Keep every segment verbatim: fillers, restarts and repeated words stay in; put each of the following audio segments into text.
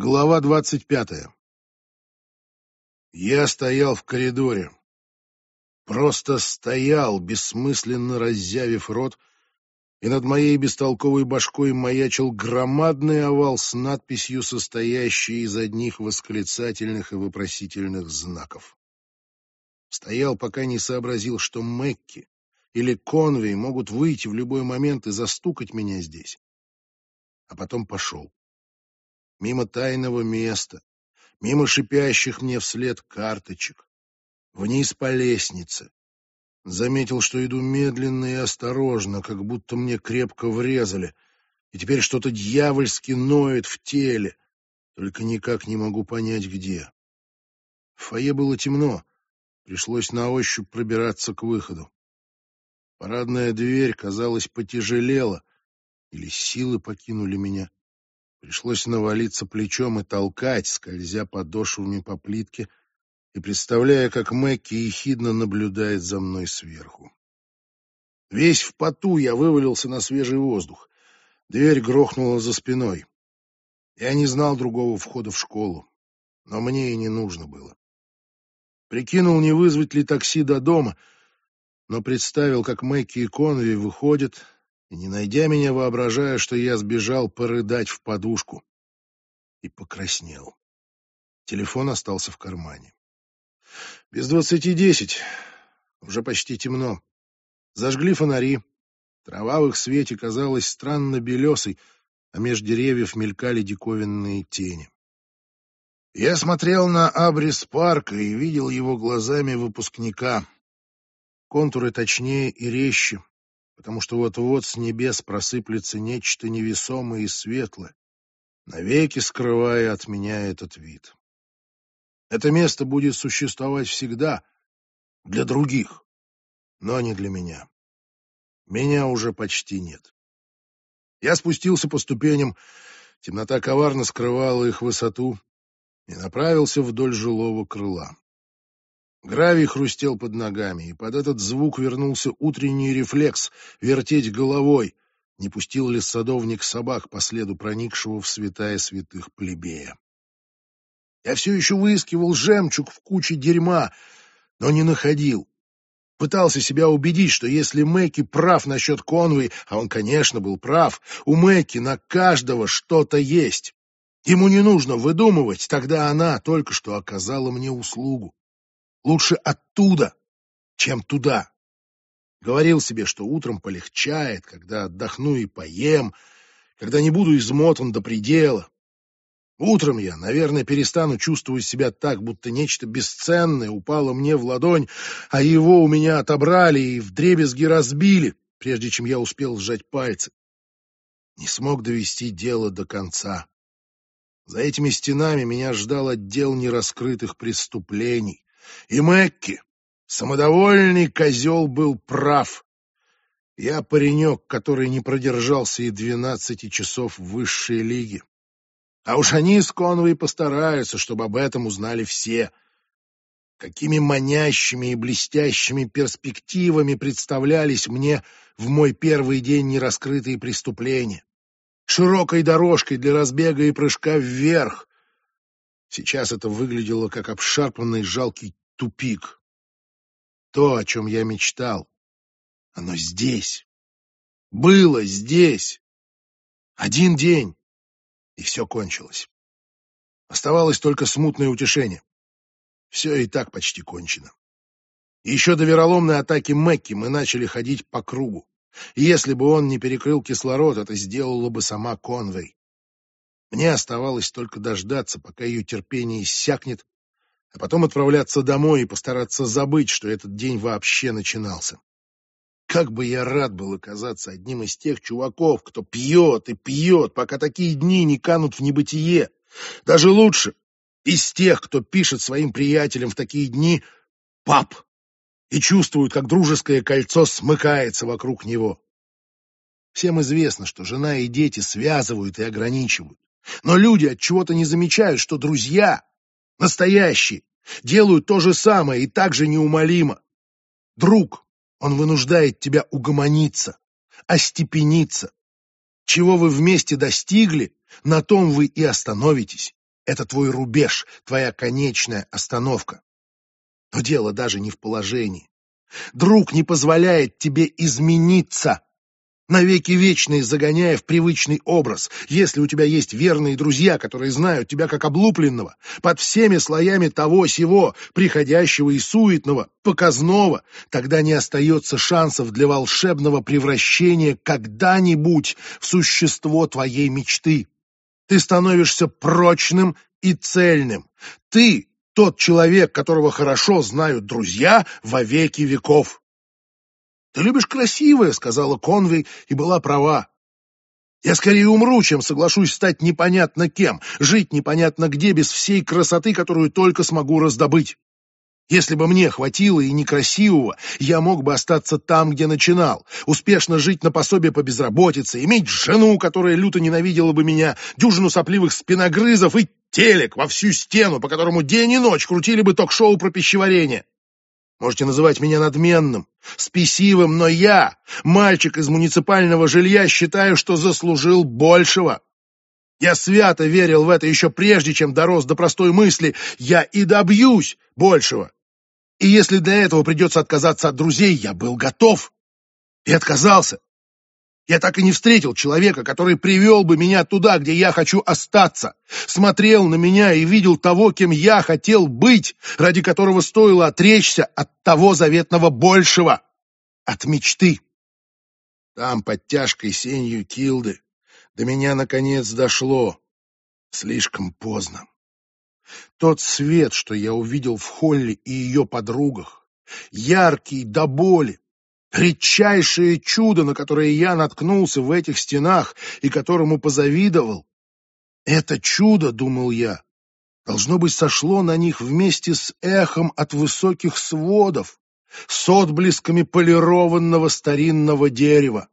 Глава двадцать пятая. Я стоял в коридоре. Просто стоял, бессмысленно раззявив рот, и над моей бестолковой башкой маячил громадный овал с надписью, состоящей из одних восклицательных и вопросительных знаков. Стоял, пока не сообразил, что Мэкки или Конвей могут выйти в любой момент и застукать меня здесь. А потом пошел. Мимо тайного места, мимо шипящих мне вслед карточек, вниз по лестнице. Заметил, что иду медленно и осторожно, как будто мне крепко врезали, и теперь что-то дьявольски ноет в теле, только никак не могу понять, где. В фойе было темно, пришлось на ощупь пробираться к выходу. Парадная дверь, казалось, потяжелела, или силы покинули меня. Пришлось навалиться плечом и толкать, скользя подошвами по плитке, и представляя, как Мэкки ехидно наблюдает за мной сверху. Весь в поту я вывалился на свежий воздух. Дверь грохнула за спиной. Я не знал другого входа в школу, но мне и не нужно было. Прикинул, не вызвать ли такси до дома, но представил, как Мэкки и Конви выходят, и, не найдя меня, воображая, что я сбежал порыдать в подушку, и покраснел. Телефон остался в кармане. Без двадцати десять. Уже почти темно. Зажгли фонари. Трава в их свете казалась странно белесой, а меж деревьев мелькали диковинные тени. Я смотрел на абрис парка и видел его глазами выпускника. Контуры точнее и резче, потому что вот-вот с небес просыплется нечто невесомое и светлое, навеки скрывая от меня этот вид. Это место будет существовать всегда для других, но не для меня. Меня уже почти нет. Я спустился по ступеням, темнота коварно скрывала их высоту, и направился вдоль жилого крыла. Гравий хрустел под ногами, и под этот звук вернулся утренний рефлекс — вертеть головой, не пустил ли садовник собак по следу проникшего в святая святых плебея. Я все еще выискивал жемчуг в куче дерьма, но не находил. Пытался себя убедить, что если Мэкки прав насчет Конвей, а он, конечно, был прав, у Мэкки на каждого что-то есть. Ему не нужно выдумывать, тогда она только что оказала мне услугу. Лучше оттуда, чем туда. Говорил себе, что утром полегчает, когда отдохну и поем, когда не буду измотан до предела. Утром я, наверное, перестану чувствовать себя так, будто нечто бесценное упало мне в ладонь, а его у меня отобрали и вдребезги разбили, прежде чем я успел сжать пальцы. Не смог довести дело до конца. За этими стенами меня ждал отдел нераскрытых преступлений. И Мэкки, самодовольный козел, был прав. Я паренек, который не продержался и двенадцати часов в высшей лиге. А уж они с Конвей постараются, чтобы об этом узнали все. Какими манящими и блестящими перспективами представлялись мне в мой первый день нераскрытые преступления. Широкой дорожкой для разбега и прыжка вверх. Сейчас это выглядело как обшарпанный жалкий тупик. То, о чем я мечтал, оно здесь. Было здесь. Один день. И все кончилось. Оставалось только смутное утешение. Все и так почти кончено. И еще до вероломной атаки Мэкки мы начали ходить по кругу. И если бы он не перекрыл кислород, это сделала бы сама Конвей. Мне оставалось только дождаться, пока ее терпение иссякнет, а потом отправляться домой и постараться забыть, что этот день вообще начинался. Как бы я рад был оказаться одним из тех чуваков, кто пьет и пьет, пока такие дни не канут в небытие. Даже лучше из тех, кто пишет своим приятелям в такие дни «пап» и чувствует, как дружеское кольцо смыкается вокруг него. Всем известно, что жена и дети связывают и ограничивают. Но люди от чего-то не замечают, что друзья, настоящие, делают то же самое и так же неумолимо. Друг, он вынуждает тебя угомониться, остепениться. Чего вы вместе достигли, на том вы и остановитесь. Это твой рубеж, твоя конечная остановка. Но дело даже не в положении. Друг не позволяет тебе измениться, навеки вечные загоняя в привычный образ. Если у тебя есть верные друзья, которые знают тебя как облупленного, под всеми слоями того-сего, приходящего и суетного, показного, тогда не остается шансов для волшебного превращения когда-нибудь в существо твоей мечты. Ты становишься прочным и цельным. Ты — тот человек, которого хорошо знают друзья во веки веков. «Ты любишь красивое», — сказала Конвей, и была права. «Я скорее умру, чем соглашусь стать непонятно кем, жить непонятно где без всей красоты, которую только смогу раздобыть. Если бы мне хватило и некрасивого, я мог бы остаться там, где начинал, успешно жить на пособие по безработице, иметь жену, которая люто ненавидела бы меня, дюжину сопливых спиногрызов и телек во всю стену, по которому день и ночь крутили бы ток-шоу про пищеварение. Можете называть меня надменным, спесивым, но я, мальчик из муниципального жилья, считаю, что заслужил большего. Я свято верил в это еще прежде, чем дорос до простой мысли. Я и добьюсь большего. И если для этого придется отказаться от друзей, я был готов. И отказался. Я так и не встретил человека, который привел бы меня туда, где я хочу остаться. Смотрел на меня и видел того, кем я хотел быть, ради которого стоило отречься от того заветного большего. От мечты. Там, под тяжкой сенью Килды, до меня наконец дошло. Слишком поздно. Тот свет, что я увидел в Холли и ее подругах, яркий до боли, редчайшее чудо, на которое я наткнулся в этих стенах и которому позавидовал. Это чудо, думал я, должно быть, сошло на них вместе с эхом от высоких сводов, с отблесками полированного старинного дерева.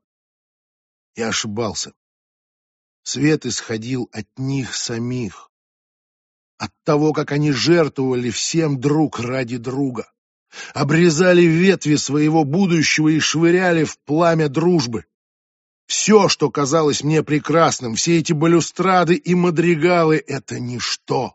Я ошибался. Свет исходил от них самих, от того, как они жертвовали всем друг ради друга, обрезали ветви своего будущего и швыряли в пламя дружбы. Все, что казалось мне прекрасным, все эти балюстрады и мадригалы — это ничто.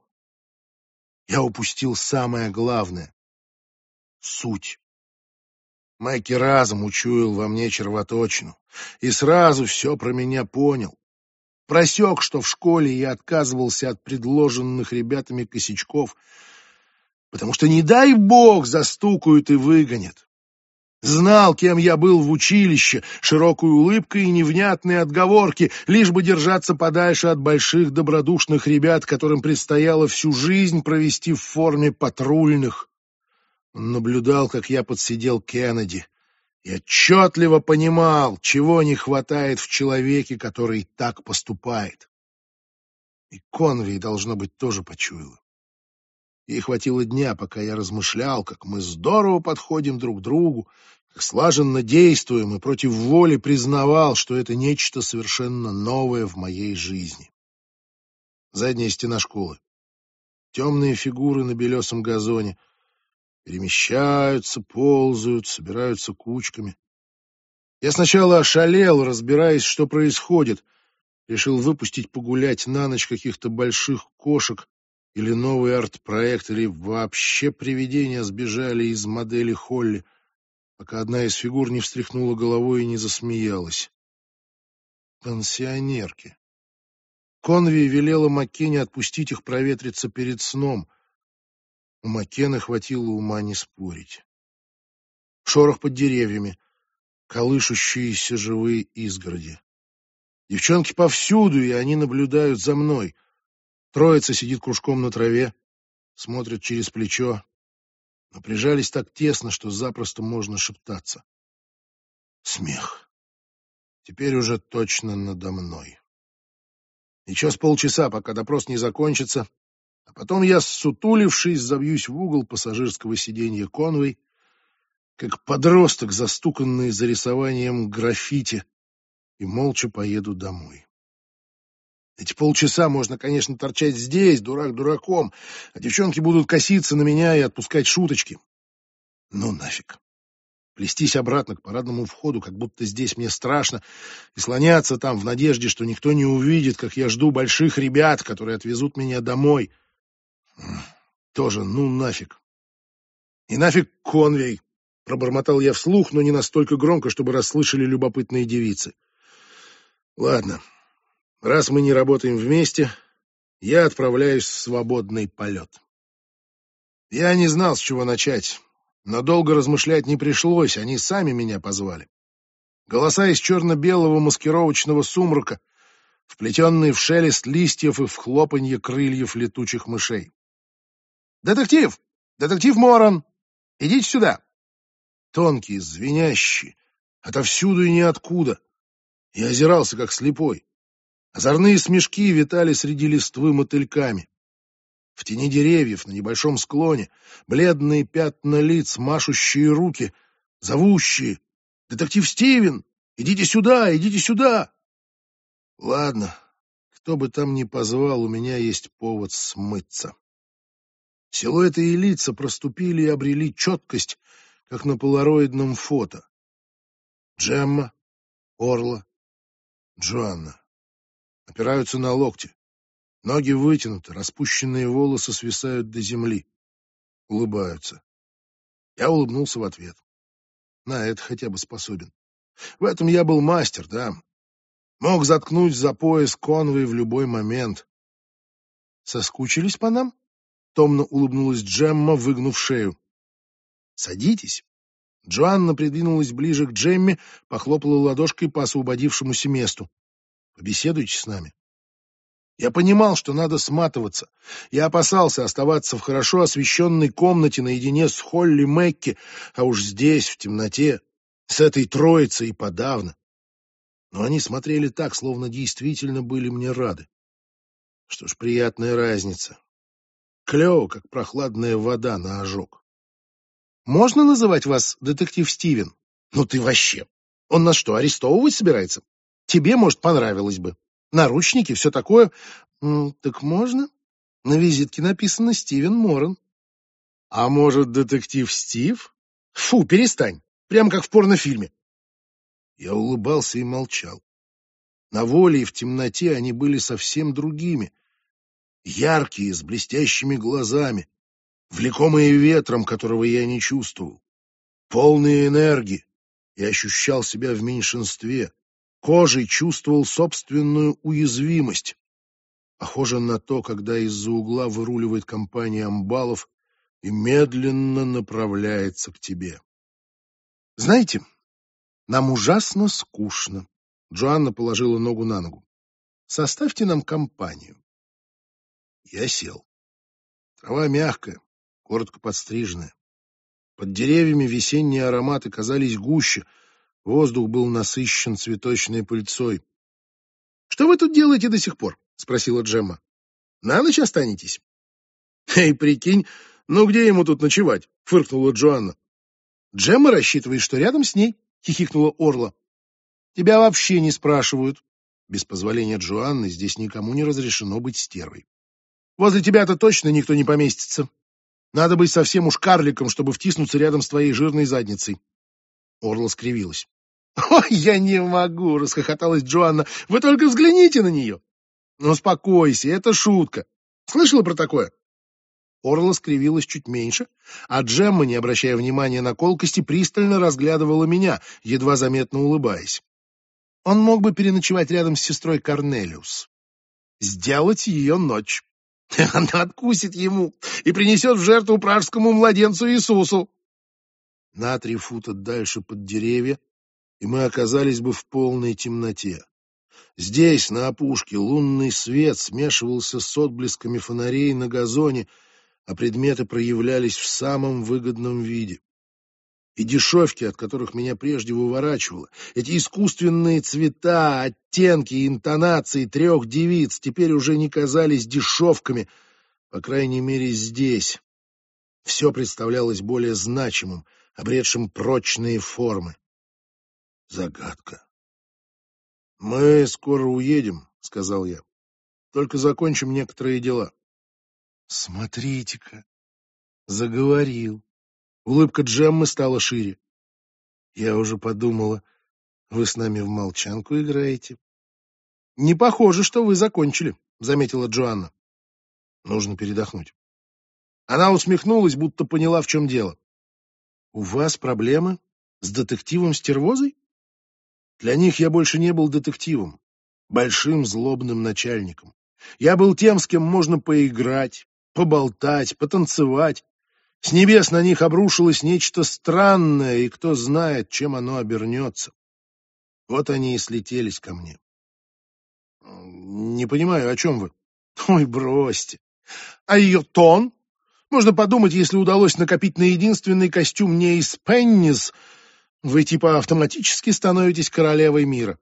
Я упустил самое главное — суть. Майки разом учуял во мне червоточину и сразу все про меня понял. Просек, что в школе я отказывался от предложенных ребятами косячков, потому что, не дай бог, застукают и выгонят. Знал, кем я был в училище, широкой улыбкой и невнятные отговорки, лишь бы держаться подальше от больших добродушных ребят, которым предстояло всю жизнь провести в форме патрульных. Он наблюдал, как я подсидел Кеннеди, и отчетливо понимал, чего не хватает в человеке, который так поступает. И Конвей, должно быть, тоже почуяла. Ей хватило дня, пока я размышлял, как мы здорово подходим друг к другу, как слаженно действуем, и против воли признавал, что это нечто совершенно новое в моей жизни. Задняя стена школы. Темные фигуры на белесом газоне перемещаются, ползают, собираются кучками. Я сначала ошалел, разбираясь, что происходит. Решил выпустить погулять на ночь каких-то больших кошек или новый арт-проект, или вообще привидения сбежали из модели Холли, пока одна из фигур не встряхнула головой и не засмеялась. Пансионерки. Конви велела Маккене отпустить их проветриться перед сном. У Маккена хватило ума не спорить. Шорох под деревьями, колышущиеся живые изгороди. Девчонки повсюду, и они наблюдают за мной. Троица сидит кружком на траве, смотрят через плечо, но прижались так тесно, что запросто можно шептаться. Смех. Теперь уже точно надо мной. Еще с полчаса, пока допрос не закончится, а потом я, ссутулившись, забьюсь в угол пассажирского сиденья Конвей, как подросток, застуканный за рисованием граффити, и молча поеду домой. Эти полчаса можно, конечно, торчать здесь, дурак дураком, а девчонки будут коситься на меня и отпускать шуточки. Ну нафиг. плестись обратно к парадному входу, как будто здесь мне страшно, и слоняться там в надежде, что никто не увидит, как я жду больших ребят, которые отвезут меня домой. Тоже ну нафиг. И нафиг конвей, пробормотал я вслух, но не настолько громко, чтобы расслышали любопытные девицы. Ладно, раз мы не работаем вместе, я отправляюсь в свободный полет. Я не знал, с чего начать, но долго размышлять не пришлось, они сами меня позвали. Голоса из черно-белого маскировочного сумрака, вплетенные в шелест листьев и в хлопанье крыльев летучих мышей. «Детектив! Детектив Моран! Идите сюда!» Тонкие, звенящие, отовсюду и ниоткуда. Я озирался, как слепой. Озорные смешки витали среди листвы мотыльками. В тени деревьев на небольшом склоне бледные пятна лиц, машущие руки, зовущие: «Детектив Стивен! Идите сюда! Идите сюда!» Ладно, кто бы там ни позвал, у меня есть повод смыться. Силуэты и лица проступили и обрели четкость, как на полароидном фото. Джемма, Орла, Джоанна опираются на локти. Ноги вытянуты, распущенные волосы свисают до земли. Улыбаются. Я улыбнулся в ответ. На это хотя бы способен. В этом я был мастер, да. Мог заткнуть за пояс Конвей в любой момент. Соскучились по нам? Томно улыбнулась Джемма, выгнув шею. Садитесь. Джоанна придвинулась ближе к Джемме, похлопала ладошкой по освободившемуся месту. Побеседуйте с нами. Я понимал, что надо сматываться. Я опасался оставаться в хорошо освещенной комнате наедине с Холли Мэкки, а уж здесь, в темноте, с этой троицей и подавно. Но они смотрели так, словно действительно были мне рады. Что ж, приятная разница. Клево, как прохладная вода на ожог. «Можно называть вас детектив Стивен?» «Ну ты вообще! Он нас что, арестовывать собирается? Тебе, может, понравилось бы. Наручники, все такое. М, так можно? На визитке написано Стивен Моран». «А может, детектив Стив?» «Фу, перестань. Прямо как в порнофильме». Я улыбался и молчал. На воле и в темноте они были совсем другими. Яркие, с блестящими глазами, влекомые ветром, которого я не чувствовал. Полные энергии. Я ощущал себя в меньшинстве. Кожей чувствовал собственную уязвимость. Похоже на то, когда из-за угла выруливает компания амбалов и медленно направляется к тебе. «Знаете, нам ужасно скучно». Джоанна положила ногу на ногу. «Составьте нам компанию». Я сел. Трава мягкая, коротко подстриженная. Под деревьями весенние ароматы казались гуще, воздух был насыщен цветочной пыльцой. «Что вы тут делаете до сих пор?» — спросила Джемма. «На ночь останетесь?» «Эй, прикинь, ну где ему тут ночевать?» — фыркнула Джоанна. «Джемма рассчитывает, что рядом с ней», — хихикнула Орла. «Тебя вообще не спрашивают». Без позволения Джоанны здесь никому не разрешено быть стервой. «Возле тебя-то точно никто не поместится. Надо быть совсем уж карликом, чтобы втиснуться рядом с твоей жирной задницей». Орла скривилась. «Ой, я не могу!» — расхохоталась Джоанна. «Вы только взгляните на нее!» «Ну, успокойся, это шутка. Слышала про такое?» Орла скривилась чуть меньше, а Джемма, не обращая внимания на колкости, пристально разглядывала меня, едва заметно улыбаясь. Он мог бы переночевать рядом с сестрой Корнелиус. Сделать ее ночь. Она откусит ему и принесет в жертву пражскому младенцу Иисусу. На три фута дальше под деревья, и мы оказались бы в полной темноте. Здесь, на опушке, лунный свет смешивался с отблесками фонарей на газоне, а предметы проявлялись в самом выгодном виде. И дешевки, от которых меня прежде выворачивало, эти искусственные цвета, оттенки и интонации трех девиц теперь уже не казались дешевками, по крайней мере здесь. Все представлялось более значимым, обретшим прочные формы. Загадка. «Мы скоро уедем», — сказал я. «Только закончим некоторые дела». «Смотрите-ка, заговорил». Улыбка Джеммы стала шире. Я уже подумала, вы с нами в молчанку играете. Не похоже, что вы закончили, заметила Джоанна. Нужно передохнуть. Она усмехнулась, будто поняла, в чем дело. У вас проблемы с детективом Стервозой? Для них я больше не был детективом, большим злобным начальником. Я был тем, с кем можно поиграть, поболтать, потанцевать. С небес на них обрушилось нечто странное, и кто знает, чем оно обернется. Вот они и слетелись ко мне. Не понимаю, о чем вы? Ой, бросьте. А ее тон? Можно подумать, если удалось накопить на единственный костюм не из Пеннис, вы типа автоматически становитесь королевой мира.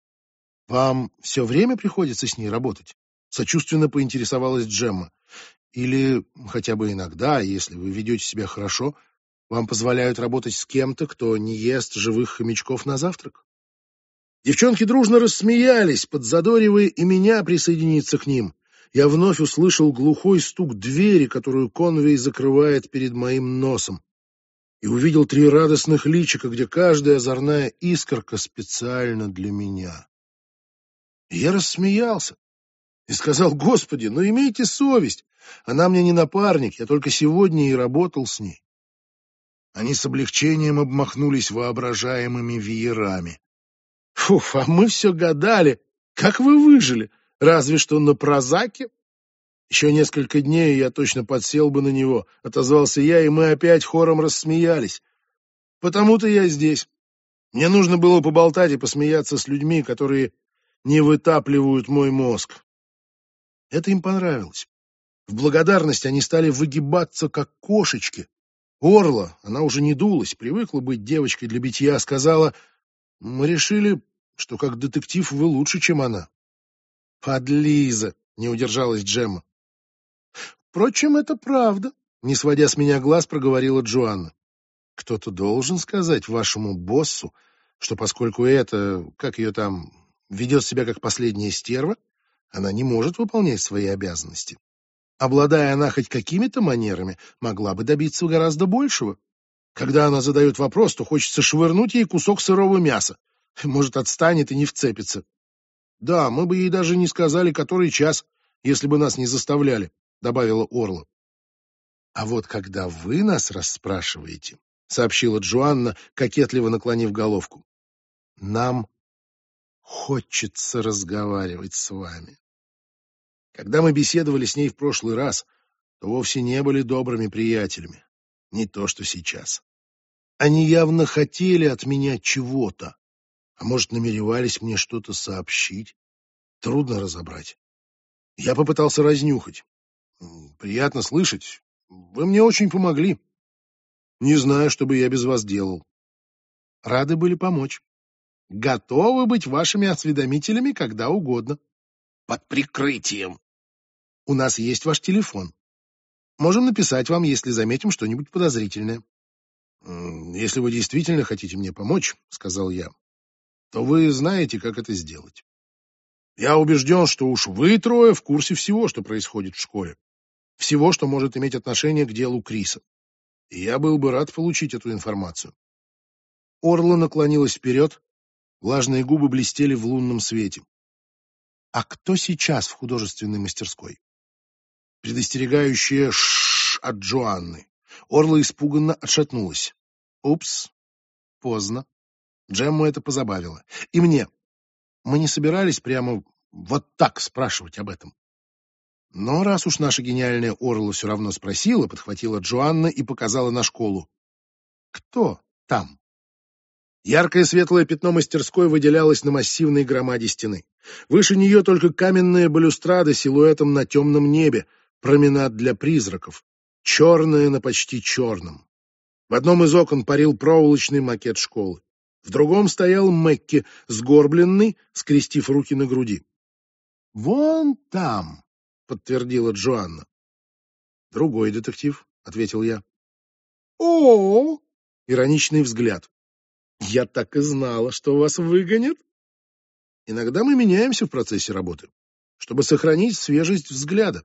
Вам все время приходится с ней работать? Сочувственно поинтересовалась Джемма. Или хотя бы иногда, если вы ведете себя хорошо, вам позволяют работать с кем-то, кто не ест живых хомячков на завтрак? Девчонки дружно рассмеялись, подзадоривая и меня присоединиться к ним. Я вновь услышал глухой стук двери, которую Конвей закрывает перед моим носом, и увидел три радостных личика, где каждая озорная искорка специально для меня. И я рассмеялся и сказал: «Господи, ну имейте совесть! Она мне не напарник, я только сегодня и работал с ней». Они с облегчением обмахнулись воображаемыми веерами. «Фуф, а мы все гадали, как вы выжили? Разве что на прозаке?» «Еще несколько дней, я точно подсел бы на него», — отозвался я, и мы опять хором рассмеялись. «Потому-то я здесь. Мне нужно было поболтать и посмеяться с людьми, которые не вытапливают мой мозг». Это им понравилось. В благодарность они стали выгибаться, как кошечки. Орла, она уже не дулась, привыкла быть девочкой для битья, сказала: «Мы решили, что как детектив вы лучше, чем она». «Подлиза», — не удержалась Джемма. «Впрочем, это правда», — не сводя с меня глаз, проговорила Джоанна. «Кто-то должен сказать вашему боссу, что поскольку это, как ее там, ведет себя как последняя стерва, она не может выполнять свои обязанности. Обладая она хоть какими-то манерами, могла бы добиться гораздо большего. Когда она задает вопрос, то хочется швырнуть ей кусок сырого мяса. Может, отстанет и не вцепится. Да, мы бы ей даже не сказали, который час, если бы нас не заставляли», — добавила Орла. «А вот когда вы нас расспрашиваете», — сообщила Джоанна, кокетливо наклонив головку, — «нам хочется разговаривать с вами. Когда мы беседовали с ней в прошлый раз, то вовсе не были добрыми приятелями. Не то, что сейчас. Они явно хотели от меня чего-то, а может, намеревались мне что-то сообщить. Трудно разобрать. Я попытался разнюхать. Приятно слышать. Вы мне очень помогли. Не знаю, что бы я без вас делал. Рады были помочь. Готовы быть вашими осведомителями когда угодно. Под прикрытием. У нас есть ваш телефон. Можем написать вам, если заметим что-нибудь подозрительное. Если вы действительно хотите мне помочь, — сказал я, — то вы знаете, как это сделать. Я убежден, что уж вы трое в курсе всего, что происходит в школе. Всего, что может иметь отношение к делу Криса. И я был бы рад получить эту информацию. Орла наклонилась вперед, влажные губы блестели в лунном свете. «А кто сейчас в художественной мастерской?» Предостерегающая «шшш» от Джоанны. Орла испуганно отшатнулась. «Упс, поздно». Джемму это позабавило. И мне. Мы не собирались прямо вот так спрашивать об этом. Но раз уж наша гениальная Орла все равно спросила, подхватила Джоанна и показала на школу. «Кто там?» Яркое светлое пятно мастерской выделялось на массивной громаде стены. Выше нее только каменная балюстрада силуэтом на темном небе, променад для призраков, черная на почти черном. В одном из окон парил проволочный макет школы. В другом стоял Мэкки, сгорбленный, скрестив руки на груди. «Вон там», — подтвердила Джоанна. «Другой детектив», — ответил я. «О-о-о!» — ироничный взгляд. «Я так и знала, что вас выгонят». Иногда мы меняемся в процессе работы, чтобы сохранить свежесть взгляда.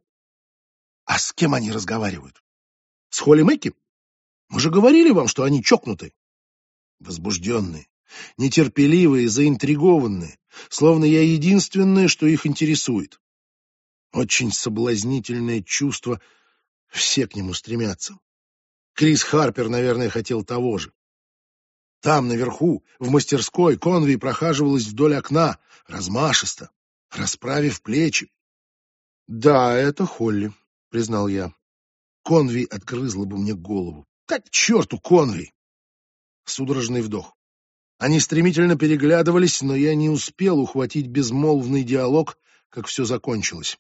А с кем они разговаривают? С Холли Мэкки? Мы же говорили вам, что они чокнуты. возбужденные, нетерпеливые, заинтригованные, словно я единственное, что их интересует. Очень соблазнительное чувство, все к нему стремятся. Крис Харпер, наверное, хотел того же. Там, наверху, в мастерской, Конви прохаживалась вдоль окна, размашисто, расправив плечи. «Да, это Холли», — признал я. Конви отгрызла бы мне голову. «Как к черту Конви!» Судорожный вдох. Они стремительно переглядывались, но я не успел ухватить безмолвный диалог, как все закончилось.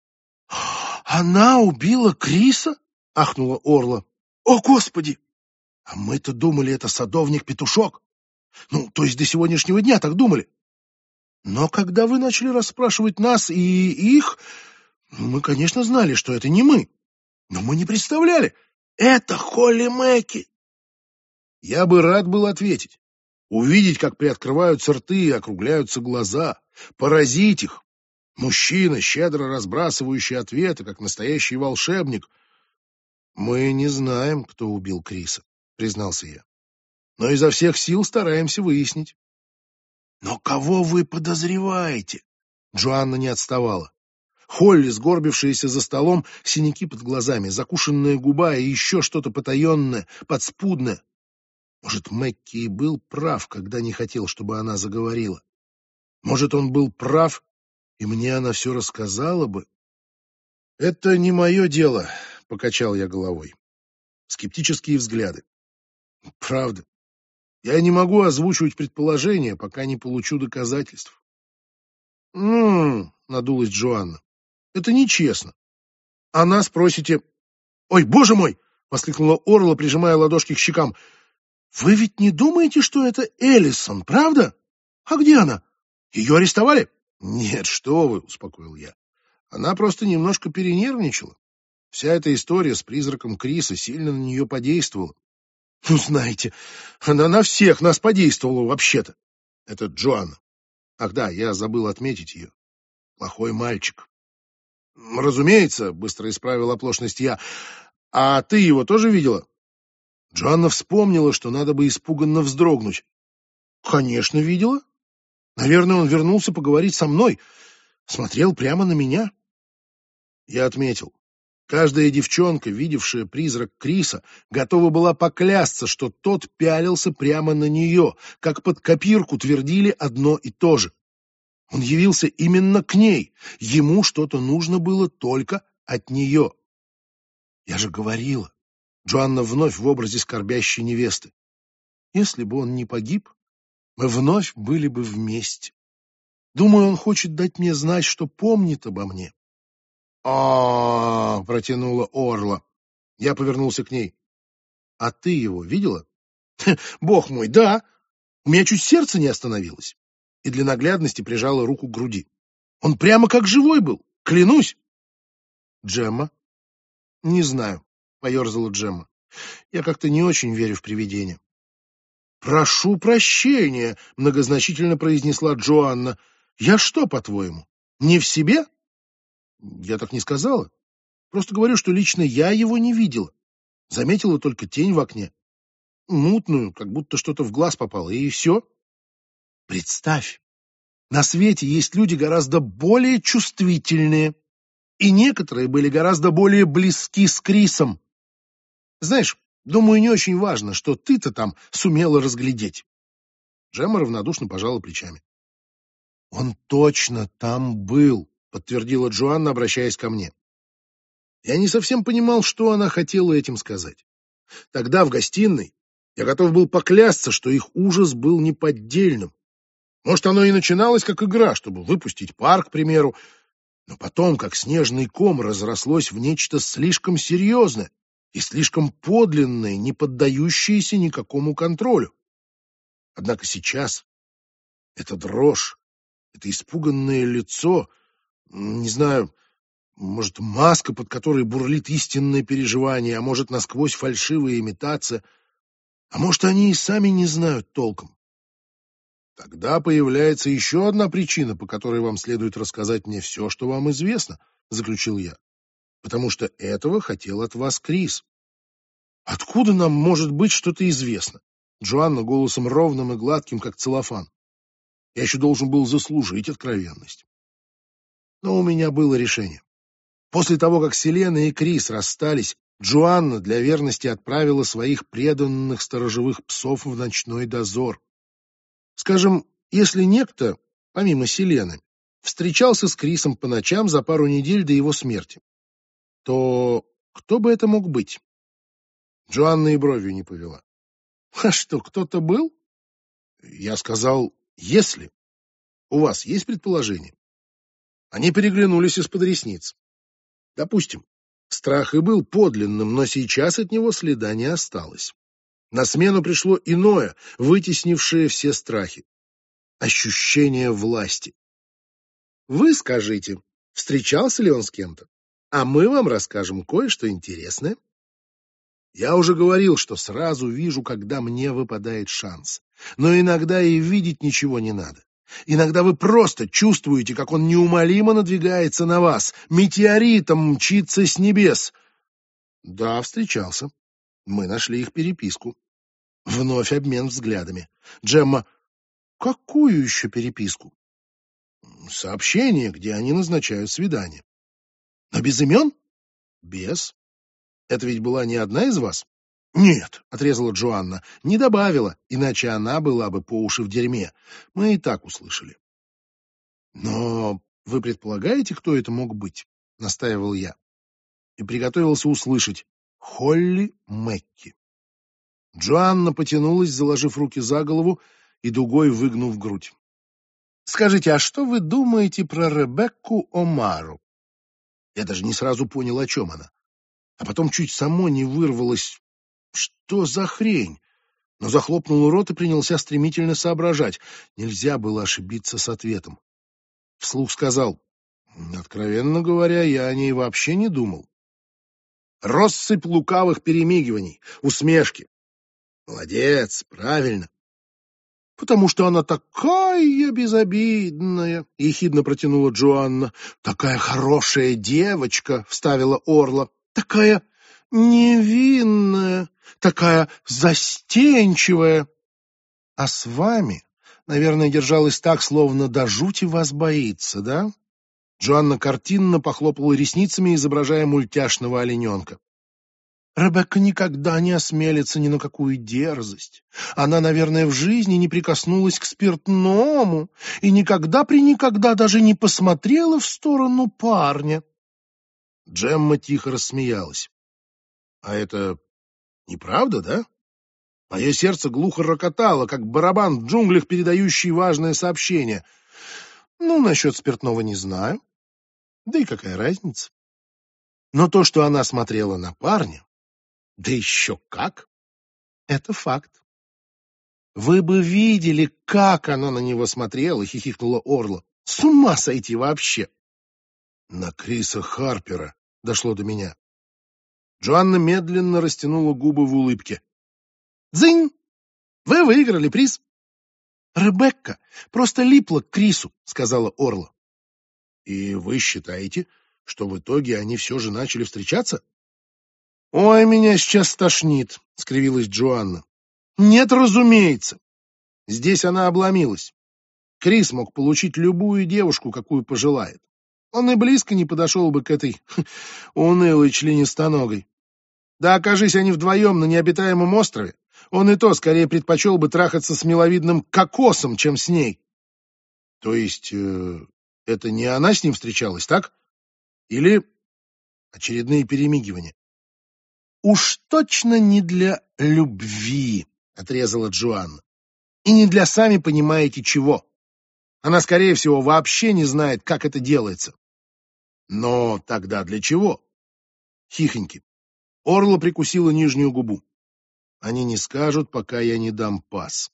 «Она убила Криса?» — ахнула Орла. «О, Господи! А мы-то думали, это садовник-петушок. Ну, то есть до сегодняшнего дня так думали. Но когда вы начали расспрашивать нас и их, мы, конечно, знали, что это не мы. Но мы не представляли. Это Холли Мэкки!» Я бы рад был ответить. Увидеть, как приоткрываются рты и округляются глаза. Поразить их. Мужчина, щедро разбрасывающий ответы, как настоящий волшебник. «Мы не знаем, кто убил Криса», — признался я. «Но изо всех сил стараемся выяснить». «Но кого вы подозреваете?» Джоанна не отставала. Холли, сгорбившаяся за столом, синяки под глазами, закушенная губа и еще что-то потаенное, подспудное. Может, Мэкки и был прав, когда не хотел, чтобы она заговорила. Может, он был прав, и мне она все рассказала бы. «Это не мое дело», — покачал я головой. Скептические взгляды. «Правда. Я не могу озвучивать предположения, пока не получу доказательств». «М-м-м», надулась Джоанна. «Это нечестно. А нас просите...» «Ой, боже мой!» — воскликнула Орла, прижимая ладошки к щекам. «Вы ведь не думаете, что это Эллисон, правда? А где она? Ее арестовали?» «Нет, что вы», — успокоил я. «Она просто немножко перенервничала. Вся эта история с призраком Криса сильно на нее подействовала». «Ну, знаете, она на всех нас подействовала вообще-то». «Это Джоанна. Ах да, я забыл отметить ее. Плохой мальчик». «Разумеется», — быстро исправил оплошность я. «А ты его тоже видела?» Джоанна вспомнила, что надо бы испуганно вздрогнуть. «Конечно, видела. Наверное, он вернулся поговорить со мной. Смотрел прямо на меня». Я отметил. Каждая девчонка, видевшая призрак Криса, готова была поклясться, что тот пялился прямо на нее, как под копирку твердили одно и то же. Он явился именно к ней. Ему что-то нужно было только от нее. Я же говорила. Джоанна вновь в образе скорбящей невесты. Если бы он не погиб, мы вновь были бы вместе. Думаю, он хочет дать мне знать, что помнит обо мне. А, протянула Орла. Я повернулся к ней. А ты его видела? Бог мой, да. У меня чуть сердце не остановилось. И для наглядности прижала руку к груди. Он прямо как живой был, клянусь. Джемма? Не знаю, поерзала Джемма. Я как-то не очень верю в привидения. «Прошу прощения», — многозначительно произнесла Джоанна. «Я что, по-твоему, не в себе?» «Я так не сказала. Просто говорю, что лично я его не видела. Заметила только тень в окне. Мутную, как будто что-то в глаз попало, и все. Представь, на свете есть люди гораздо более чувствительные, и некоторые были гораздо более близки с Крисом. Знаешь, думаю, не очень важно, что ты-то там сумела разглядеть». Джемма равнодушно пожала плечами. «Он точно там был», — подтвердила Джоанна, обращаясь ко мне. Я не совсем понимал, что она хотела этим сказать. Тогда в гостиной я готов был поклясться, что их ужас был неподдельным. Может, оно и начиналось как игра, чтобы выпустить пар, к примеру, но потом, как снежный ком, разрослось в нечто слишком серьезное и слишком подлинное, не поддающееся никакому контролю. Однако сейчас эта дрожь, это испуганное лицо, не знаю, может, маска, под которой бурлит истинное переживание, а может, насквозь фальшивая имитация, а может, они и сами не знают толком. Тогда появляется еще одна причина, по которой вам следует рассказать мне все, что вам известно, заключил я, потому что этого хотел от вас Крис. Откуда нам может быть что-то известно? Джоанна голосом ровным и гладким, как целлофан. Я еще должен был заслужить откровенность. Но у меня было решение. После того, как Селена и Крис расстались, Джоанна для верности отправила своих преданных сторожевых псов в ночной дозор. Скажем, если некто, помимо Селены, встречался с Крисом по ночам за пару недель до его смерти, то кто бы это мог быть? Джоанна и бровью не повела. А что, кто-то был? Я сказал, если. У вас есть предположение? Они переглянулись из-под ресниц. Допустим, страх и был подлинным, но сейчас от него следа не осталось. На смену пришло иное, вытеснившее все страхи. Ощущение власти. Вы скажите, встречался ли он с кем-то, а мы вам расскажем кое-что интересное. Я уже говорил, что сразу вижу, когда мне выпадает шанс. Но иногда и видеть ничего не надо. Иногда вы просто чувствуете, как он неумолимо надвигается на вас, метеоритом мчится с небес. Да, встречался. Мы нашли их переписку. Вновь обмен взглядами. Джемма, какую еще переписку? Сообщение, где они назначают свидание. Но без имен? Без. Это ведь была не одна из вас? Нет, отрезала Джоанна, не добавила, иначе она была бы по уши в дерьме. Мы и так услышали. Но вы предполагаете, кто это мог быть? Настаивал я. И приготовился услышать. Холли Мэкки. Джоанна потянулась, заложив руки за голову и дугой выгнув грудь. Скажите, а что вы думаете про Ребекку Омару? Я даже не сразу понял, о чем она. А потом чуть само не вырвалось. Что за хрень? Но захлопнул рот и принялся стремительно соображать. Нельзя было ошибиться с ответом. Вслух сказал, откровенно говоря, я о ней вообще не думал. Россыпь лукавых перемигиваний, усмешки. Молодец, правильно. Потому что она такая безобидная, — ехидно протянула Джоанна. Такая хорошая девочка, — вставила Орла. Такая невинная, такая застенчивая. А с вами, наверное, держалась так, словно до жути вас боится, да? Джоанна картинно похлопала ресницами, изображая мультяшного олененка. Ребекка никогда не осмелится ни на какую дерзость. Она, наверное, в жизни не прикоснулась к спиртному и никогда-преникогда даже не посмотрела в сторону парня. Джемма тихо рассмеялась. А это неправда, да? Мое сердце глухо рокотало, как барабан в джунглях, передающий важное сообщение. Ну, насчет спиртного не знаю. Да и какая разница? Но то, что она смотрела на парня, да еще как, это факт. Вы бы видели, как она на него смотрела, — хихикнула Орла. С ума сойти вообще. На Криса Харпера дошло до меня. Джоанна медленно растянула губы в улыбке. «Дзынь! Вы выиграли приз!» «Ребекка просто липла к Крису», — сказала Орла. «И вы считаете, что в итоге они все же начали встречаться?» «Ой, меня сейчас стошнит», — скривилась Джоанна. «Нет, разумеется». Здесь она обломилась. Крис мог получить любую девушку, какую пожелает. Он и близко не подошел бы к этой унылой членистоногой. Да окажись они вдвоем на необитаемом острове, он и то скорее предпочел бы трахаться с миловидным кокосом, чем с ней. То есть э, это не она с ним встречалась, так? Или очередные перемигивания? Уж точно не для любви, отрезала Джоанна. И не для сами понимаете чего. Она, скорее всего, вообще не знает, как это делается. Но тогда для чего? Хихоньки. Орла прикусила нижнюю губу. Они не скажут, пока я не дам пас.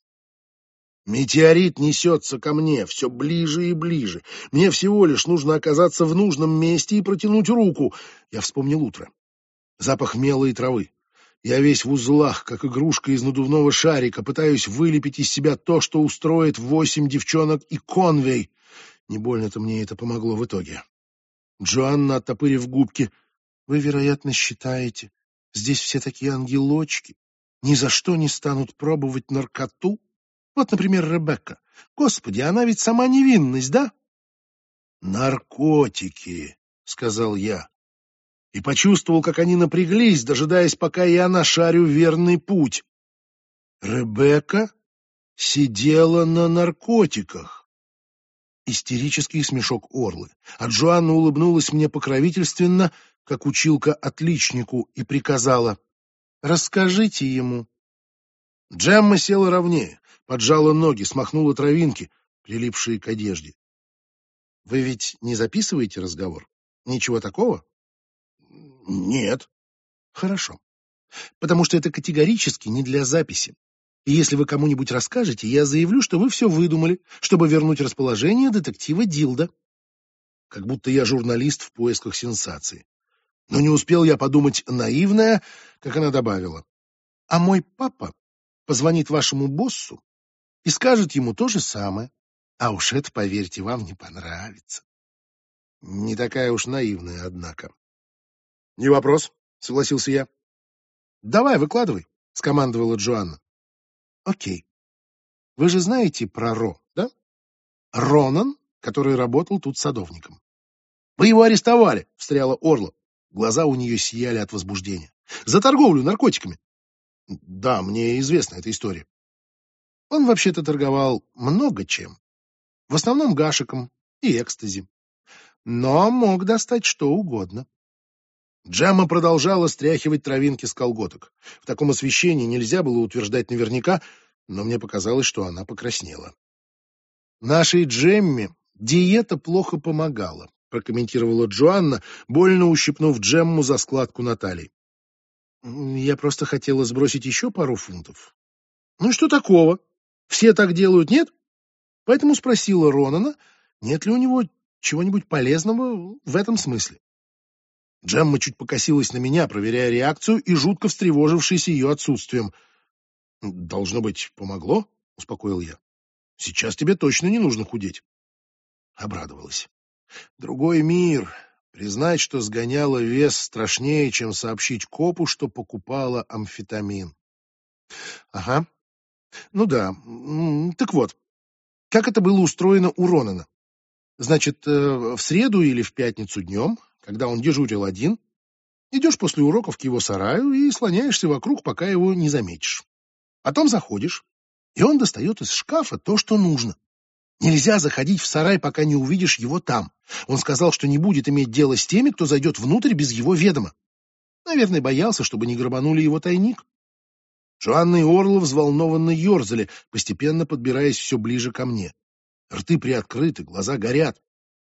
Метеорит несется ко мне все ближе и ближе. Мне всего лишь нужно оказаться в нужном месте и протянуть руку. Я вспомнил утро. Запах мела и травы. Я весь в узлах, как игрушка из надувного шарика, пытаюсь вылепить из себя то, что устроит восемь девчонок и Конвей. Не больно-то мне это помогло в итоге. Джоанна, оттопырив губки. Вы, вероятно, считаете, здесь все такие ангелочки. ни за что не станут пробовать наркоту? Вот, например, Ребекка. Господи, она ведь сама невинность, да? Наркотики, сказал я, и почувствовал, как они напряглись, дожидаясь, пока я нашарю верный путь. Ребекка сидела на наркотиках. Истерический смешок Орлы. А Джоанна улыбнулась мне покровительственно, как училка отличнику, и приказала: «Расскажите ему». Джемма села ровнее, поджала ноги, смахнула травинки, прилипшие к одежде. «Вы ведь не записываете разговор? Ничего такого?» «Нет». «Хорошо. Потому что это категорически не для записи. И если вы кому-нибудь расскажете, я заявлю, что вы все выдумали, чтобы вернуть расположение детектива Дилда». Как будто я журналист в поисках сенсации. Но не успел я подумать наивное, как она добавила: «А мой папа позвонит вашему боссу и скажет ему то же самое. А уж это, поверьте, вам не понравится». Не такая уж наивная, однако. «Не вопрос», — согласился я. «Давай, выкладывай», — скомандовала Джоанна. «Окей. Вы же знаете про Ро, да? Ронан, который работал тут садовником». «Вы его арестовали», — встряла Орла. Глаза у нее сияли от возбуждения. «За торговлю наркотиками». «Да, мне известна эта история». Он вообще-то торговал много чем. В основном гашиком и экстази. Но мог достать что угодно. Джемма продолжала стряхивать травинки с колготок. В таком освещении нельзя было утверждать наверняка, но мне показалось, что она покраснела. «Нашей Джемме диета плохо помогала», — прокомментировала Джоанна, больно ущипнув Джемму за складку на талии. «Я просто хотела сбросить еще пару фунтов». «Ну и что такого? Все так делают, нет?» Поэтому спросила Ронана, нет ли у него чего-нибудь полезного в этом смысле. Джемма чуть покосилась на меня, проверяя реакцию, и жутко встревожившись ее отсутствием. «Должно быть, помогло?» — успокоил я. «Сейчас тебе точно не нужно худеть». Обрадовалась. Другой мир. Признать, что сгоняла вес, страшнее, чем сообщить копу, что покупала амфетамин. Ага. Ну да. Так вот, как это было устроено у Ронана? Значит, в среду или в пятницу днем, когда он дежурил один, идешь после уроков к его сараю и слоняешься вокруг, пока его не заметишь. Потом заходишь, и он достает из шкафа то, что нужно. Нельзя заходить в сарай, пока не увидишь его там. Он сказал, что не будет иметь дела с теми, кто зайдет внутрь без его ведома. Наверное, боялся, чтобы не грабанули его тайник. Джоанна и Орла взволнованно ерзали, постепенно подбираясь все ближе ко мне. Рты приоткрыты, глаза горят.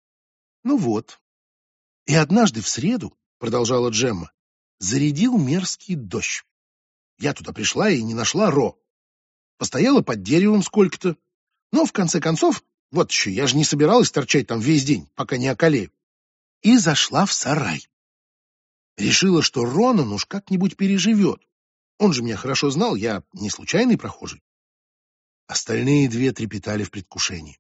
Ну вот. И однажды в среду, продолжала Джемма, зарядил мерзкий дождь. Я туда пришла и не нашла Ро. Постояла под деревом сколько-то. Но, в конце концов, вот еще, я же не собиралась торчать там весь день, пока не околею. И зашла в сарай. Решила, что Ронан уж как-нибудь переживет. Он же меня хорошо знал, я не случайный прохожий. Остальные две трепетали в предвкушении.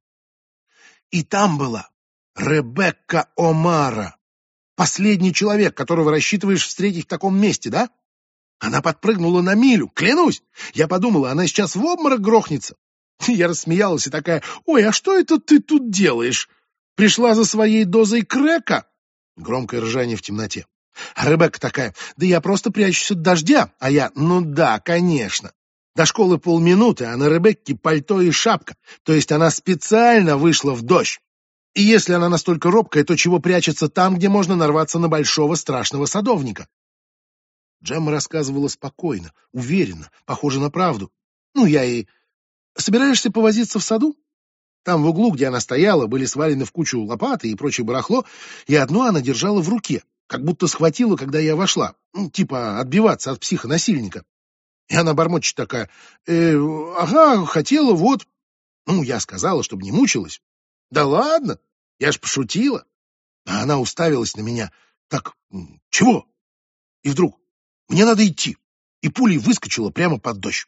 И там была Ребекка О'Мара. Последний человек, которого рассчитываешь встретить в таком месте, да? Она подпрыгнула на милю, клянусь. Я подумала, она сейчас в обморок грохнется. Я рассмеялась и такая: «Ой, а что это ты тут делаешь? Пришла за своей дозой крека?» Громкое ржание в темноте. А Ребекка такая: «Да я просто прячусь от дождя». А я: «Ну да, конечно. До школы полминуты, а на Ребекке пальто и шапка. То есть она специально вышла в дождь. И если она настолько робкая, то чего прячется там, где можно нарваться на большого страшного садовника?» Джемма рассказывала спокойно, уверенно, похоже на правду. Ну, я и... «Собираешься повозиться в саду?» Там в углу, где она стояла, были свалены в кучу лопаты и прочее барахло, и одну она держала в руке, как будто схватила, когда я вошла, ну, типа отбиваться от психонасильника. И она бормочет такая: э, «Ага, хотела, вот». Ну, я сказала, чтобы не мучилась. «Да ладно, я ж пошутила». А она уставилась на меня. Так, чего? И вдруг: «Мне надо идти». И пулей выскочила прямо под дождь.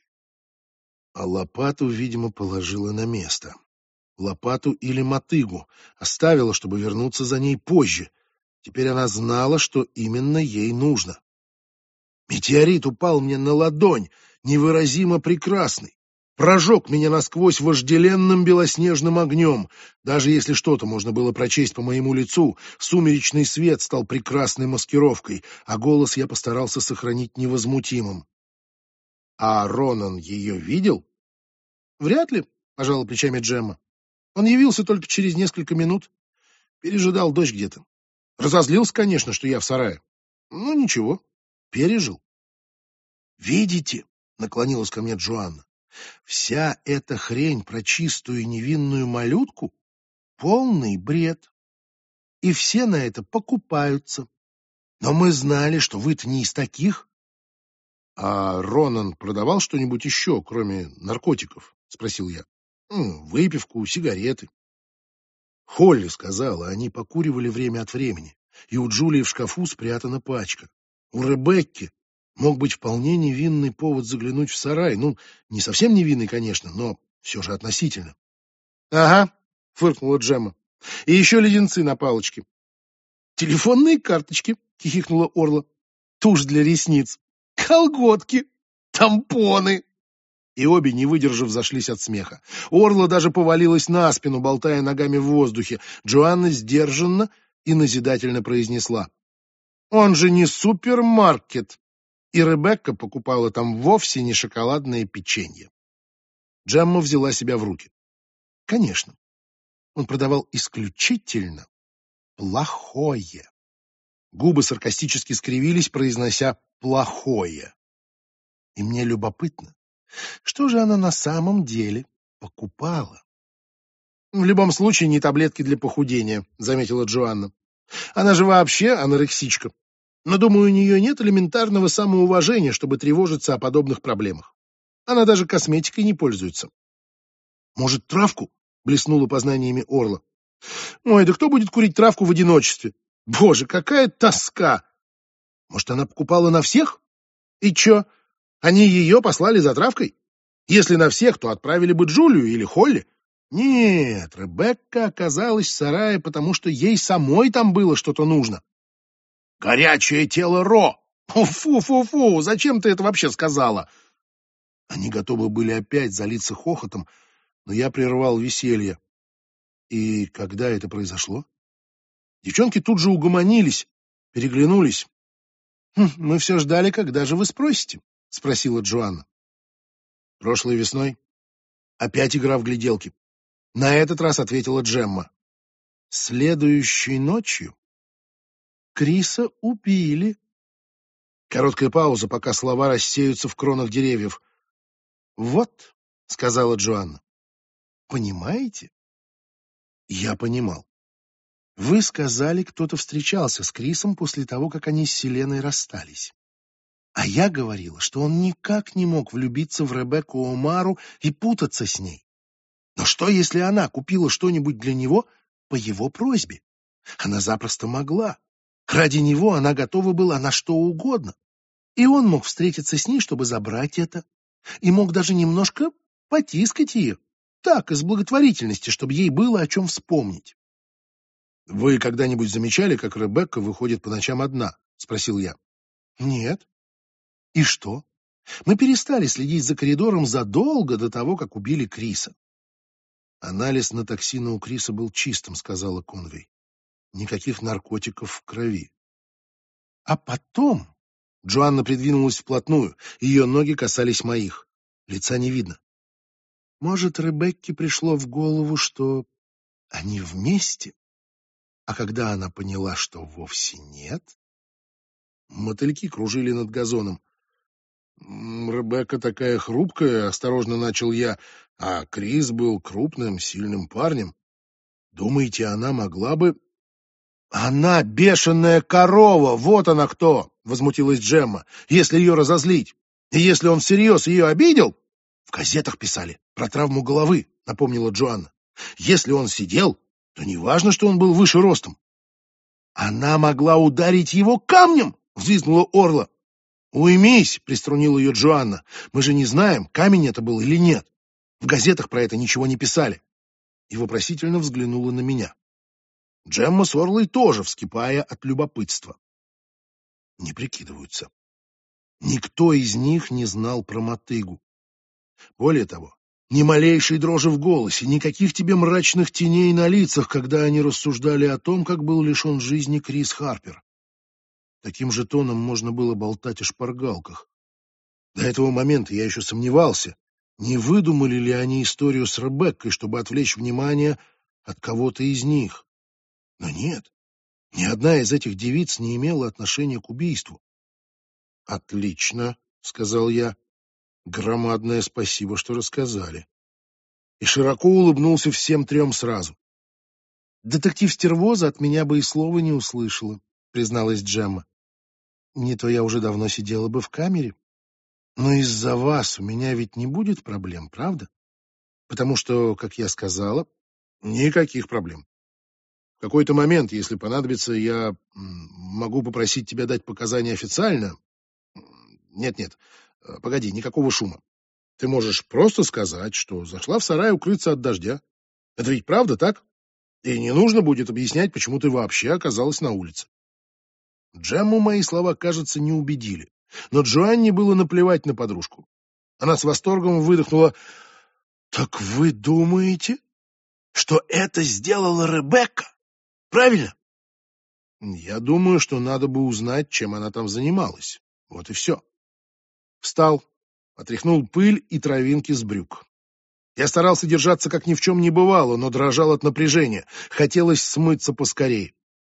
А лопату, видимо, положила на место. Лопату или мотыгу оставила, чтобы вернуться за ней позже. Теперь она знала, что именно ей нужно. Метеорит упал мне на ладонь. невыразимо прекрасный, прожег меня насквозь вожделенным белоснежным огнем. Даже если что-то можно было прочесть по моему лицу, сумеречный свет стал прекрасной маскировкой, а голос я постарался сохранить невозмутимым. А Ронан ее видел? Вряд ли, пожала плечами Джемма. Он явился только через несколько минут. Пережидал дождь где-то. Разозлился, конечно, что я в сарае. Ну, ничего, пережил. «Видите?» — наклонилась ко мне Джоанна. «Вся эта хрень про чистую и невинную малютку — полный бред. И все на это покупаются. Но мы знали, что вы-то не из таких». «А Ронан продавал что-нибудь еще, кроме наркотиков?» — спросил я. «М, «Выпивку, сигареты». Холли сказала, они покуривали время от времени, и у Джулии в шкафу спрятана пачка. У Ребекки мог быть вполне невинный повод заглянуть в сарай. Ну, не совсем невинный, конечно, но все же относительно. — Ага, — фыркнула Джемма. — И еще леденцы на палочке. — Телефонные карточки, — хихикнула Орла. — Тушь для ресниц. Колготки. Тампоны. И обе, не выдержав, зашлись от смеха. Орла даже повалилась на спину, болтая ногами в воздухе. Джоанна сдержанно и назидательно произнесла: «Он же не супермаркет!» И Ребекка покупала там вовсе не шоколадное печенье. Джемма взяла себя в руки. Конечно, он продавал исключительно плохое. Губы саркастически скривились, произнося «плохое». И мне любопытно, что же она на самом деле покупала? «В любом случае, не таблетки для похудения», — заметила Джоанна. «Она же вообще анорексичка. Но, думаю, у нее нет элементарного самоуважения, чтобы тревожиться о подобных проблемах. Она даже косметикой не пользуется». «Может, травку?» — блеснула познаниями Орла. «Ой, да кто будет курить травку в одиночестве? Боже, какая тоска! Может, она покупала на всех? И чё, они ее послали за травкой? Если на всех, то отправили бы Джулию или Холли. Нет, Ребекка оказалась в сарае, потому что ей самой там было что-то нужно. Горячее тело Ро! Фу-фу-фу! Зачем ты это вообще сказала?» Они готовы были опять залиться хохотом, но я прервал веселье. И когда это произошло? Девчонки тут же угомонились, переглянулись. «Хм, мы все ждали, когда же вы спросите?» — спросила Джоанна. Прошлой весной опять игра в гляделки. На этот раз ответила Джемма. Следующей ночью Криса убили. Короткая пауза, пока слова рассеются в кронах деревьев. «Вот», — сказала Джоанна, — «понимаете?» Я понимал. Вы сказали, кто-то встречался с Крисом после того, как они с Селеной расстались. А я говорила, что он никак не мог влюбиться в Ребекку Омару и путаться с ней. Но что, если она купила что-нибудь для него по его просьбе? Она запросто могла. Ради него она готова была на что угодно. И он мог встретиться с ней, чтобы забрать это. И мог даже немножко потискать ее. Так, из благотворительности, чтобы ей было о чем вспомнить. — Вы когда-нибудь замечали, как Ребекка выходит по ночам одна? — спросил я. — Нет. — И что? Мы перестали следить за коридором задолго до того, как убили Криса. — Анализ на токсины у Криса был чистым, — сказала Конвей. Никаких наркотиков в крови. А потом Джоанна придвинулась вплотную, ее ноги касались моих. Лица не видно. Может, Ребекке пришло в голову, что они вместе? А когда она поняла, что вовсе нет... Мотыльки кружили над газоном. «Ребекка такая хрупкая», — осторожно начал я, а Крис был крупным, сильным парнем. Думаете, она могла бы... «Она бешеная корова, вот она кто!» — возмутилась Джемма. «Если ее разозлить, и если он всерьез ее обидел...» «В газетах писали про травму головы», — напомнила Джоанна. «Если он сидел, то неважно, что он был выше ростом». «Она могла ударить его камнем!» — взвизгнула Орла. «Уймись!» — приструнила ее Джоанна. «Мы же не знаем, камень это был или нет. В газетах про это ничего не писали». И вопросительно взглянула на меня. Джемма с Орлой тоже, вскипая от любопытства. Не прикидываются. Никто из них не знал про мотыгу. Более того, ни малейшей дрожи в голосе, никаких тебе мрачных теней на лицах, когда они рассуждали о том, как был лишен жизни Крис Харпер. Таким же тоном можно было болтать о шпаргалках. До этого момента я еще сомневался, не выдумали ли они историю с Ребеккой, чтобы отвлечь внимание от кого-то из них. Но нет, ни одна из этих девиц не имела отношения к убийству. «Отлично», — сказал я. «Громадное спасибо, что рассказали». И широко улыбнулся всем трем сразу. «Детектив Стервоза от меня бы и слова не услышала», — призналась Джемма. «Не то я уже давно сидела бы в камере. Но из-за вас у меня ведь не будет проблем, правда? Потому что, как я сказала, никаких проблем. В какой-то момент, если понадобится, я м, могу попросить тебя дать показания официально. Нет-нет, э, погоди, никакого шума. Ты можешь просто сказать, что зашла в сарай укрыться от дождя. Это ведь правда, так? И не нужно будет объяснять, почему ты вообще оказалась на улице. Джемму мои слова, кажется, не убедили. Но Джоанне было наплевать на подружку. Она с восторгом выдохнула. «Так вы думаете, что это сделала Ребекка? Правильно?» «Я думаю, что надо бы узнать, чем она там занималась. Вот и все». Встал, отряхнул пыль и травинки с брюк. Я старался держаться, как ни в чем не бывало, но дрожал от напряжения. Хотелось смыться поскорее.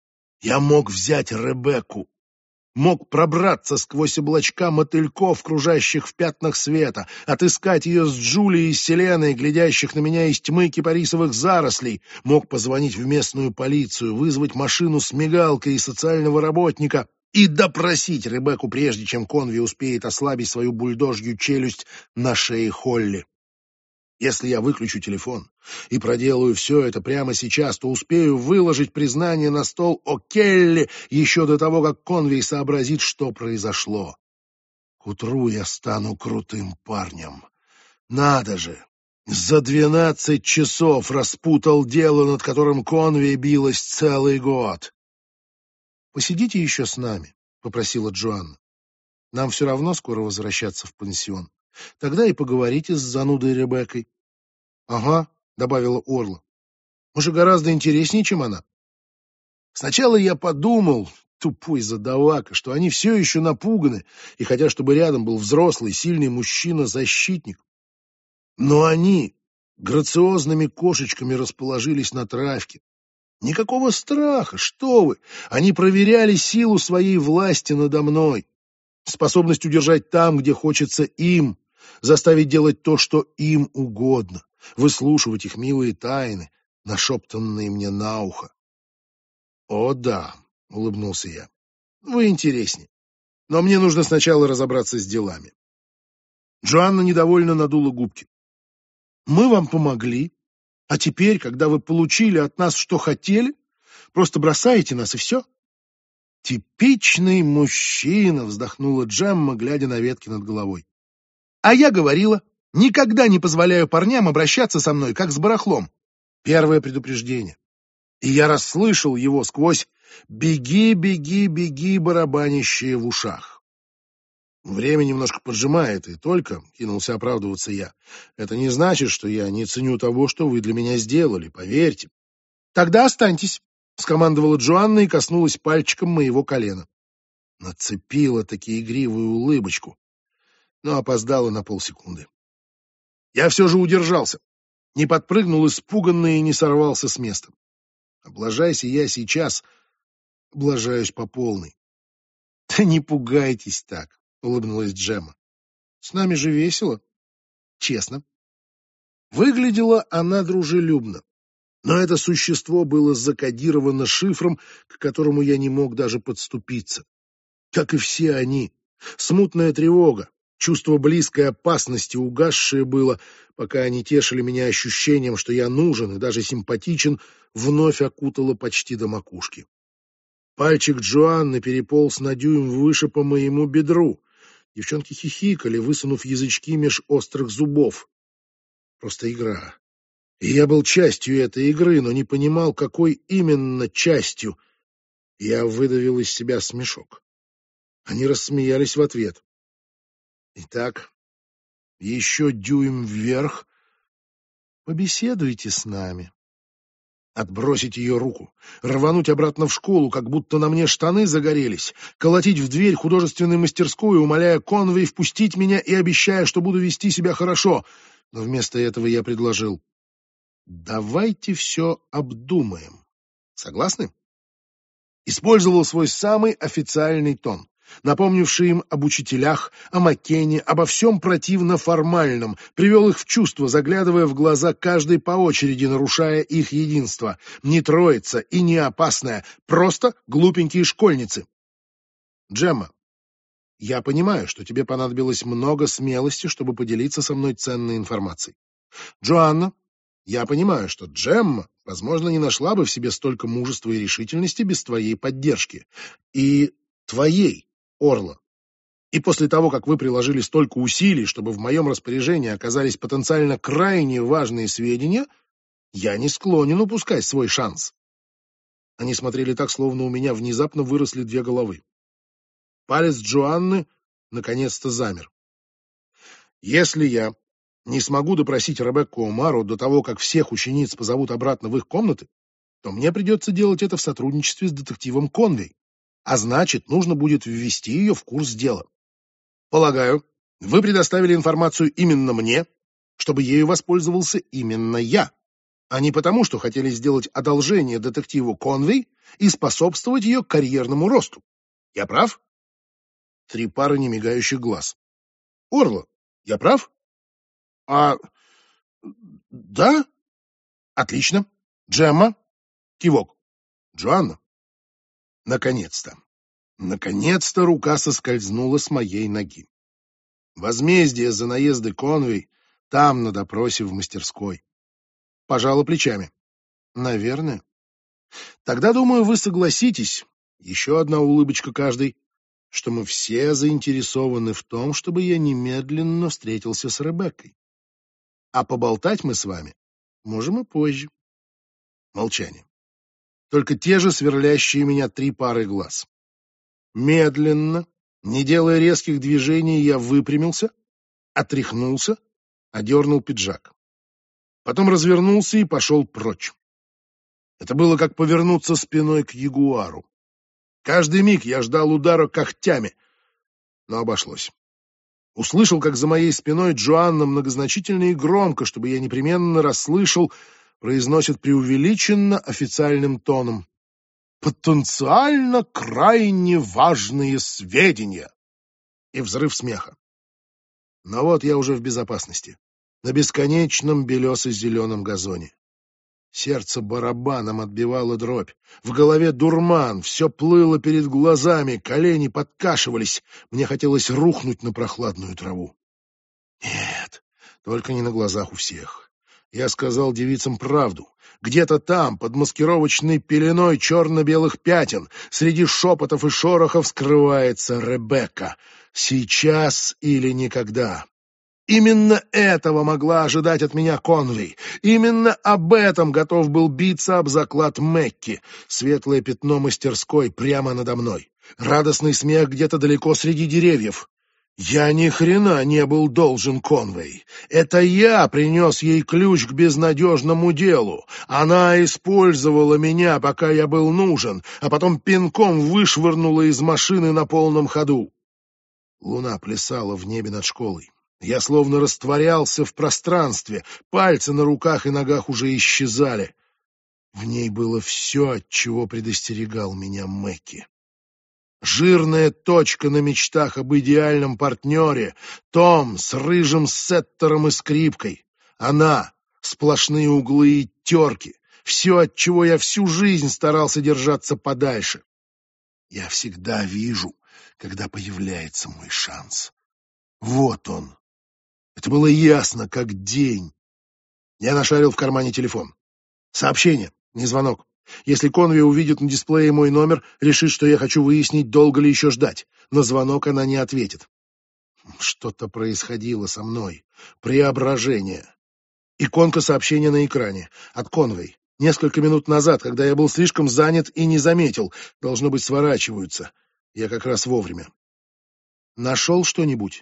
Я мог взять Ребекку. Мог пробраться сквозь облачка мотыльков, кружащих в пятнах света, отыскать ее с Джулией и Селеной, глядящих на меня из тьмы кипарисовых зарослей, мог позвонить в местную полицию, вызвать машину с мигалкой и социального работника и допросить Ребекку, прежде чем Конви успеет ослабить свою бульдожью челюсть на шее Холли. Если я выключу телефон и проделаю все это прямо сейчас, то успею выложить признание на стол о Келли еще до того, как Конвей сообразит, что произошло. К утру я стану крутым парнем. Надо же! За двенадцать часов распутал дело, над которым Конвей билась целый год. «Посидите еще с нами», — попросила Джоанна. «Нам все равно скоро возвращаться в пансион. Тогда и поговорите с занудой Ребеккой». «Ага», — добавила Орла. «Мы же гораздо интереснее, чем она». Сначала я подумал, тупой задавака, что они все еще напуганы и хотят, чтобы рядом был взрослый, сильный мужчина-защитник. Но они грациозными кошечками расположились на травке. Никакого страха, что вы! Они проверяли силу своей власти надо мной, способность удержать там, где хочется им, заставить делать то, что им угодно, выслушивать их милые тайны, нашептанные мне на ухо. «О, да», — улыбнулся я, — «вы интереснее. Но мне нужно сначала разобраться с делами». Джоанна недовольно надула губки. «Мы вам помогли, а теперь, когда вы получили от нас, что хотели, просто бросаете нас, и все?» «Типичный мужчина», — вздохнула Джемма, глядя на ветки над головой. «А я говорила, никогда не позволяю парням обращаться со мной, как с барахлом». Первое предупреждение. И я расслышал его сквозь «беги, беги, беги», барабанящие в ушах. Время немножко поджимает, и только, кинулся оправдываться я, это не значит, что я не ценю того, что вы для меня сделали, поверьте. Тогда останьтесь, скомандовала Джоанна и коснулась пальчиком моего колена. Нацепила таки игривую улыбочку, но опоздала на полсекунды. Я все же удержался, не подпрыгнул испуганный и не сорвался с места. Облажайся я сейчас, облажаюсь по полной. — Да не пугайтесь так, — улыбнулась Джемма. — С нами же весело. Честно. Выглядела она дружелюбно, но это существо было закодировано шифром, к которому я не мог даже подступиться. Как и все они. Смутная тревога, чувство близкой опасности, угасшее было, пока они тешили меня ощущением, что я нужен и даже симпатичен, вновь окутало почти до макушки. Пальчик Джоанны переполз на дюйм выше по моему бедру. Девчонки хихикали, высунув язычки меж острых зубов. Просто игра. И я был частью этой игры, но не понимал, какой именно частью. Я выдавил из себя смешок. Они рассмеялись в ответ. Итак, еще дюйм вверх. Побеседуйте с нами. Отбросить ее руку, рвануть обратно в школу, как будто на мне штаны загорелись, колотить в дверь художественной мастерской, умоляя Конвей впустить меня и обещая, что буду вести себя хорошо. Но вместо этого я предложил: давайте все обдумаем. Согласны? Использовал свой самый официальный тон, напомнивший им об учителях, о Маккене, обо всем противно формальном, привел их в чувство, заглядывая в глаза каждой по очереди, нарушая их единство. Не троица и не опасная, просто глупенькие школьницы. Джемма, я понимаю, что тебе понадобилось много смелости, чтобы поделиться со мной ценной информацией. Джоанна, я понимаю, что Джемма, возможно, не нашла бы в себе столько мужества и решительности без твоей поддержки. И твоей, Орла. И после того, как вы приложили столько усилий, чтобы в моем распоряжении оказались потенциально крайне важные сведения, я не склонен упускать свой шанс. Они смотрели так, словно у меня внезапно выросли две головы. Палец Джоанны наконец-то замер. Если я не смогу допросить Ребекку Омару до того, как всех учениц позовут обратно в их комнаты, то мне придется делать это в сотрудничестве с детективом Конвей, а значит, нужно будет ввести ее в курс дела. Полагаю, вы предоставили информацию именно мне, чтобы ею воспользовался именно я, а не потому, что хотели сделать одолжение детективу Конвей и способствовать ее карьерному росту. Я прав? Три пары немигающих глаз. Орла, я прав? А... да? Отлично. Джемма? Кивок. Джоанна? Наконец-то. Наконец-то рука соскользнула с моей ноги. Возмездие за наезды Конвей там, на допросе в мастерской. Пожала плечами. Наверное. Тогда, думаю, вы согласитесь, еще одна улыбочка каждой, что мы все заинтересованы в том, чтобы я немедленно встретился с Ребеккой. А поболтать мы с вами можем и позже. Молчание. Только те же сверлящие меня три пары глаз. Медленно, не делая резких движений, я выпрямился, отряхнулся, одернул пиджак. Потом развернулся и пошел прочь. Это было как повернуться спиной к ягуару. Каждый миг я ждал удара когтями, но обошлось. Услышал, как за моей спиной Джоанна многозначительно и громко, чтобы я непременно расслышал, произносит преувеличенно официальным тоном: «Потенциально крайне важные сведения!» И взрыв смеха. Но вот я уже в безопасности, на бесконечном белесо-зеленом газоне. Сердце барабаном отбивало дробь, в голове дурман, все плыло перед глазами, колени подкашивались, мне хотелось рухнуть на прохладную траву. Нет, только не на глазах у всех. Я сказал девицам правду. Где-то там, под маскировочной пеленой черно-белых пятен, среди шепотов и шорохов скрывается Ребекка. Сейчас или никогда. Именно этого могла ожидать от меня Конвей. Именно об этом готов был биться об заклад Мэкки. Светлое пятно мастерской прямо надо мной. Радостный смех где-то далеко среди деревьев. Я ни хрена не был должен Конвей. Это я принес ей ключ к безнадежному делу. Она использовала меня, пока я был нужен, а потом пинком вышвырнула из машины на полном ходу. Луна плясала в небе над школой. Я словно растворялся в пространстве, пальцы на руках и ногах уже исчезали. В ней было все, от чего предостерегал меня Мэкки. Жирная точка на мечтах об идеальном партнере, Том с рыжим сеттером и скрипкой. Она, сплошные углы и терки, все, от чего я всю жизнь старался держаться подальше. Я всегда вижу, когда появляется мой шанс. Вот он. Это было ясно, как день. Я нашарил в кармане телефон. Сообщение, не звонок. Если Конвей увидит на дисплее мой номер, решит, что я хочу выяснить, долго ли еще ждать. На звонок она не ответит. Что-то происходило со мной. Преображение. Иконка сообщения на экране. От Конвей. Несколько минут назад, когда я был слишком занят и не заметил. Должно быть, сворачиваются. Я как раз вовремя. Нашел что-нибудь?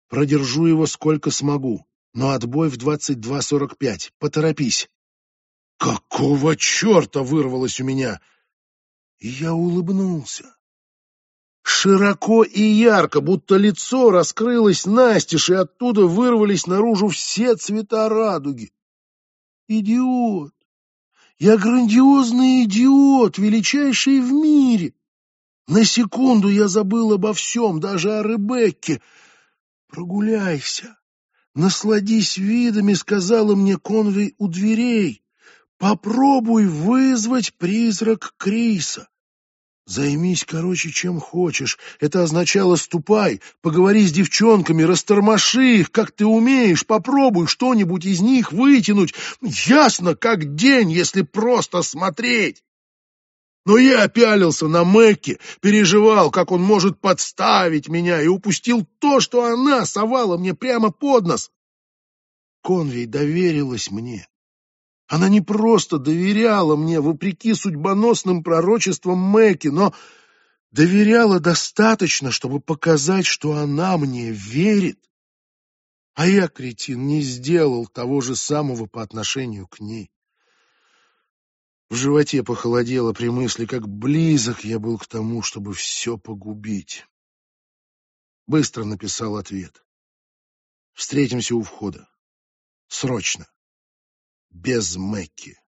Продержу его сколько смогу, но отбой в двадцать два сорок пять. Поторопись. Какого черта вырвалось у меня? И я улыбнулся. Широко и ярко, будто лицо раскрылось настежь, и оттуда вырвались наружу все цвета радуги. Идиот! Я грандиозный идиот, величайший в мире. На секунду я забыл обо всем, даже о Ребекке. Прогуляйся, насладись видами, сказала мне Конвей у дверей. Попробуй вызвать призрак Криса. Займись, короче, чем хочешь. Это означало: ступай, поговори с девчонками, растормоши их, как ты умеешь, попробуй что-нибудь из них вытянуть. Ясно, как день, если просто смотреть. Но я пялился на Мэкки, переживал, как он может подставить меня, и упустил то, что она совала мне прямо под нос. Конвей доверилась мне. Она не просто доверяла мне, вопреки судьбоносным пророчествам Мэкки, но доверяла достаточно, чтобы показать, что она мне верит. А я, кретин, не сделал того же самого по отношению к ней. В животе похолодело при мысли, как близок я был к тому, чтобы все погубить. Быстро написал ответ. Встретимся у входа. Срочно. Без Мэкки.